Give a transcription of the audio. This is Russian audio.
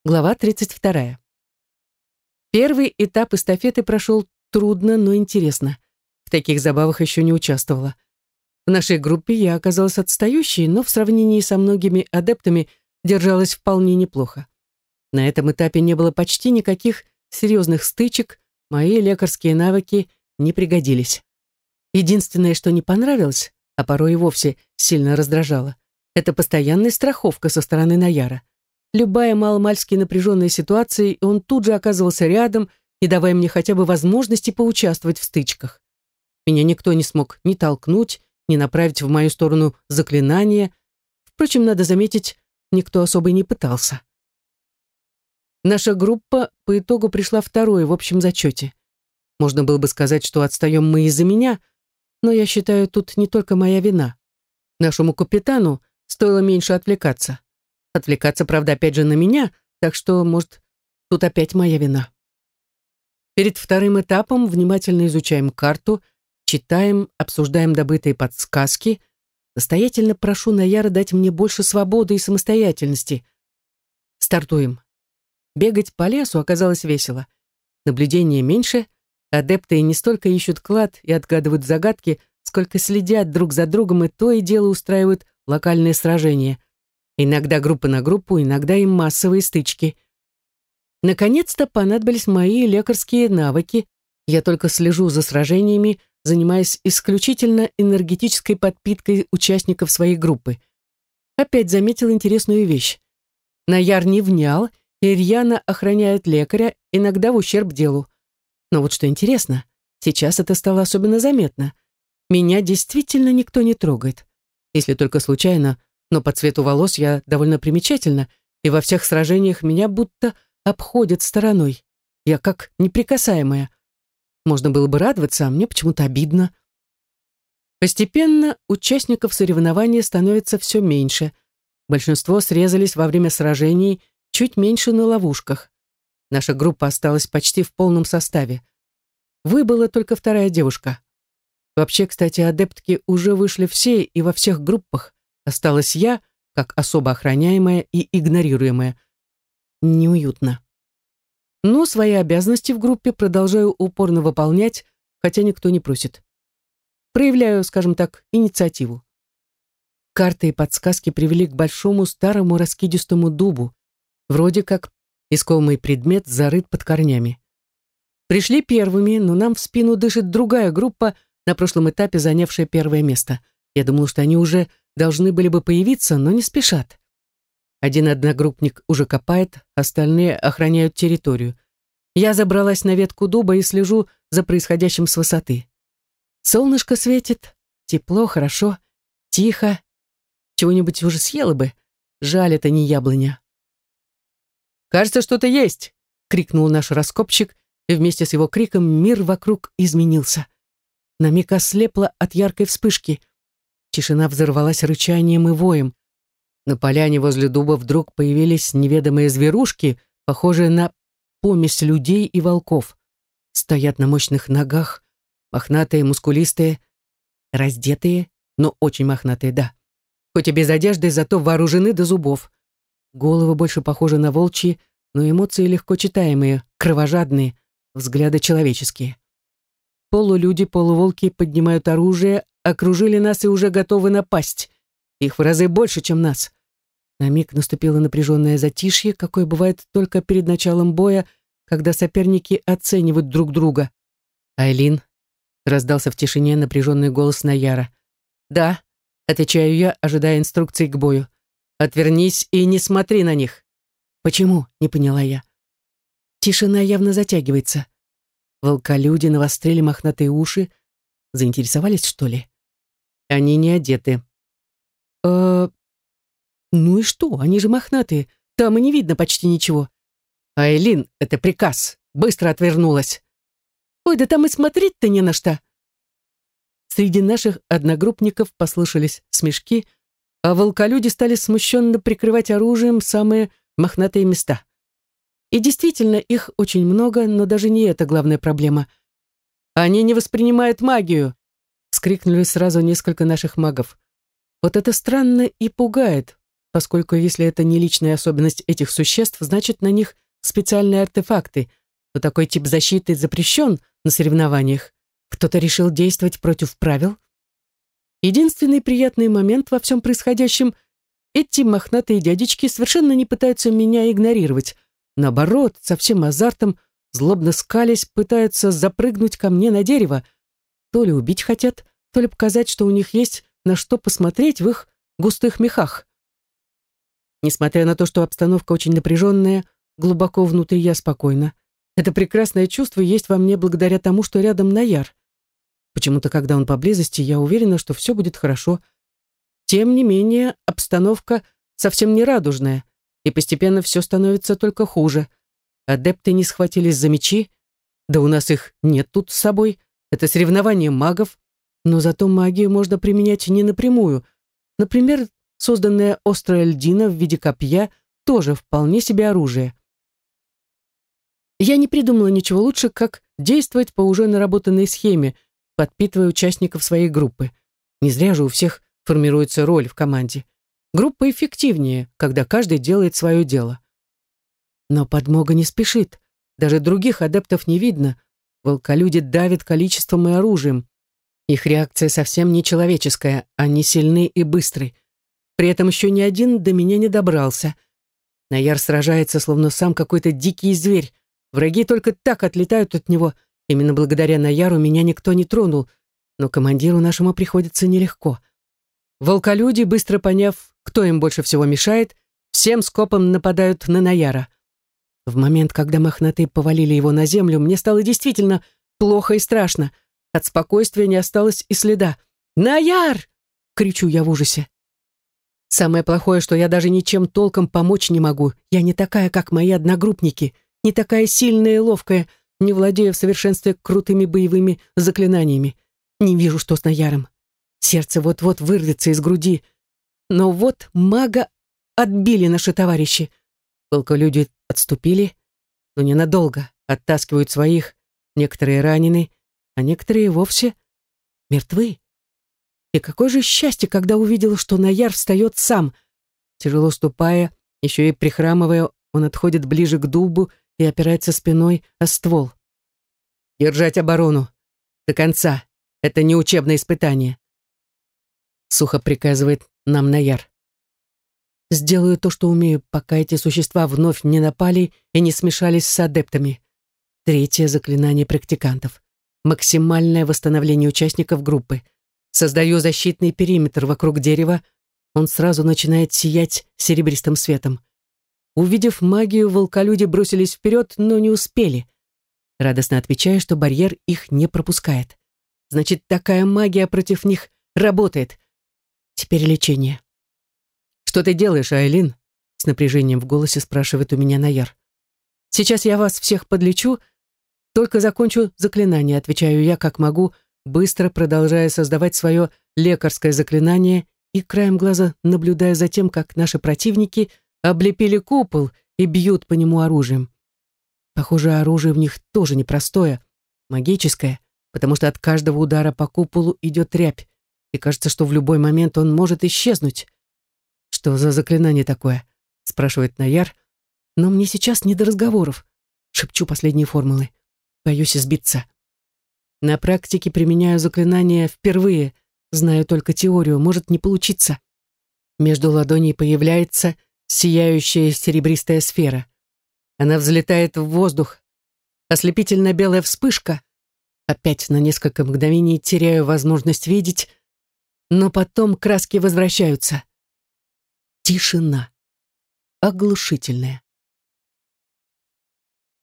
Глава 32. Первый этап эстафеты прошел трудно, но интересно. В таких забавах еще не участвовала. В нашей группе я оказалась отстающей, но в сравнении со многими адептами держалась вполне неплохо. На этом этапе не было почти никаких серьезных стычек, мои лекарские навыки не пригодились. Единственное, что не понравилось, а порой и вовсе сильно раздражало, это постоянная страховка со стороны Наяра. Любая маломальски напряженная ситуация, и он тут же оказывался рядом, не давая мне хотя бы возможности поучаствовать в стычках. Меня никто не смог ни толкнуть, ни направить в мою сторону заклинания. Впрочем, надо заметить, никто особо и не пытался. Наша группа по итогу пришла второй в общем зачете. Можно было бы сказать, что отстаем мы из-за меня, но я считаю, тут не только моя вина. Нашему капитану стоило меньше отвлекаться. Отвлекаться, правда, опять же на меня, так что, может, тут опять моя вина. Перед вторым этапом внимательно изучаем карту, читаем, обсуждаем добытые подсказки. Настоятельно прошу Наяра дать мне больше свободы и самостоятельности. Стартуем. Бегать по лесу оказалось весело. Наблюдения меньше, адепты не столько ищут клад и отгадывают загадки, сколько следят друг за другом и то и дело устраивают локальные сражения. Иногда группа на группу, иногда и массовые стычки. Наконец-то понадобились мои лекарские навыки. Я только слежу за сражениями, занимаясь исключительно энергетической подпиткой участников своей группы. Опять заметил интересную вещь. Наяр не внял и рьяно охраняет лекаря, иногда в ущерб делу. Но вот что интересно, сейчас это стало особенно заметно. Меня действительно никто не трогает. Если только случайно, но по цвету волос я довольно примечательна, и во всех сражениях меня будто обходят стороной. Я как неприкасаемая. Можно было бы радоваться, а мне почему-то обидно. Постепенно участников соревнования становится все меньше. Большинство срезались во время сражений, чуть меньше на ловушках. Наша группа осталась почти в полном составе. Выбыла только вторая девушка. Вообще, кстати, адептки уже вышли все и во всех группах. Осталась я, как особо охраняемая и игнорируемая. Неуютно. Но свои обязанности в группе продолжаю упорно выполнять, хотя никто не просит. Проявляю, скажем так, инициативу. Карты и подсказки привели к большому старому раскидистому дубу. Вроде как искомый предмет зарыт под корнями. Пришли первыми, но нам в спину дышит другая группа, на прошлом этапе занявшая первое место. Я думала, что они уже должны были бы появиться, но не спешат. Один одногруппник уже копает, остальные охраняют территорию. Я забралась на ветку дуба и слежу за происходящим с высоты. Солнышко светит, тепло, хорошо, тихо. Чего-нибудь уже съела бы. Жаль, это не яблоня. «Кажется, что-то есть!» — крикнул наш раскопщик, и вместе с его криком мир вокруг изменился. На миг ослепла от яркой вспышки. Тишина взорвалась рычанием и воем. На поляне возле дуба вдруг появились неведомые зверушки, похожие на помесь людей и волков. Стоят на мощных ногах, мохнатые, мускулистые, раздетые, но очень мохнатые, да. Хоть и без одежды, зато вооружены до зубов. Головы больше похожи на волчьи, но эмоции легко читаемые, кровожадные, взгляды человеческие. Полулюди, полуволки поднимают оружие, окружили нас и уже готовы напасть. Их в разы больше, чем нас. На миг наступило напряженное затишье, какое бывает только перед началом боя, когда соперники оценивают друг друга. «Айлин», — раздался в тишине напряженный голос Наяра. «Да», — отвечаю я, ожидая инструкций к бою. «Отвернись и не смотри на них». «Почему?» — не поняла я. Тишина явно затягивается. Волколюди навострили мохнатые уши. Заинтересовались, что ли? Они не одеты. Ну и что? Они же мохнатые. Там и не видно почти ничего. Айлин, это приказ. Быстро отвернулась. Ой, да там и смотреть-то не на что. Среди наших одногруппников послышались смешки, а волколюди стали смущенно прикрывать оружием самые мохнатые места. И действительно, их очень много, но даже не это главная проблема. «Они не воспринимают магию!» — вскрикнули сразу несколько наших магов. Вот это странно и пугает, поскольку если это не личная особенность этих существ, значит, на них специальные артефакты, но такой тип защиты запрещен на соревнованиях. Кто-то решил действовать против правил. Единственный приятный момент во всем происходящем — эти мохнатые дядечки совершенно не пытаются меня игнорировать. Наоборот, со всем азартом, злобно скалясь, пытаются запрыгнуть ко мне на дерево. То ли убить хотят, то ли показать, что у них есть на что посмотреть в их густых мехах. Несмотря на то, что обстановка очень напряженная, глубоко внутри я спокойна. Это прекрасное чувство есть во мне благодаря тому, что рядом Наяр. Почему-то, когда он поблизости, я уверена, что все будет хорошо. Тем не менее, обстановка совсем не радужная, и постепенно все становится только хуже. Адепты не схватились за мечи, да у нас их нет тут с собой, это соревнование магов, но зато магию можно применять не напрямую. Например, созданная острая льдина в виде копья тоже вполне себе оружие. Я не придумала ничего лучше, как действовать по уже наработанной схеме, подпитывая участников своей группы. Не зря же у всех формируется роль в команде. Группа эффективнее, когда каждый делает свое дело. Но подмога не спешит. Даже других адептов не видно. Волколюди давят количеством и оружием. Их реакция совсем не человеческая, они сильны и быстры. При этом еще ни один до меня не добрался. Наяр сражается, словно сам какой-то дикий зверь. Враги только так отлетают от него. Именно благодаря Наяру меня никто не тронул, но командиру нашему приходится нелегко. Волколюди, быстро поняв, кто им больше всего мешает, всем скопом нападают на Наяра. В момент, когда мохнатые повалили его на землю, мне стало действительно плохо и страшно. От спокойствия не осталось и следа. «Наяр!» — кричу я в ужасе. Самое плохое, что я даже ничем толком помочь не могу. Я не такая, как мои одногруппники, не такая сильная и ловкая, не владея в совершенстве крутыми боевыми заклинаниями. Не вижу, что с Наяром. Сердце вот-вот вырвется из груди. Но вот мага отбили наши товарищи. Волколюди отступили, но ненадолго, оттаскивают своих. Некоторые ранены, а некоторые вовсе мертвы. И какое же счастье, когда увидел, что Наяр встает сам. Тяжело ступая, еще и прихрамывая, он отходит ближе к дубу и опирается спиной о ствол. «Держать оборону! До конца! Это не учебное испытание!» Сухо приказывает нам Наяр. «Сделаю то, что умею, пока эти существа вновь не напали и не смешались с адептами». Третье заклинание практикантов. Максимальное восстановление участников группы. Создаю защитный периметр вокруг дерева. Он сразу начинает сиять серебристым светом. Увидев магию, волколюди бросились вперед, но не успели. Радостно отвечаю, что барьер их не пропускает. Значит, такая магия против них работает. Теперь лечение. «Что ты делаешь, Айлин?» С напряжением в голосе спрашивает у меня Наяр. «Сейчас я вас всех подлечу, только закончу заклинание», отвечаю я, как могу, быстро продолжая создавать свое лекарское заклинание и краем глаза наблюдая за тем, как наши противники облепили купол и бьют по нему оружием. Похоже, оружие в них тоже непростое, магическое, потому что от каждого удара по куполу идет рябь, и кажется, что в любой момент он может исчезнуть. «Что за заклинание такое?» — спрашивает Наяр, но мне сейчас не до разговоров. Шепчу последние формулы. Боюсь избиться. На практике применяю заклинание впервые, знаю только теорию, может не получиться. Между ладоней появляется сияющая серебристая сфера. Она взлетает в воздух. Ослепительно-белая вспышка. Опять на несколько мгновений теряю возможность видеть, но потом краски возвращаются. Тишина. Оглушительная.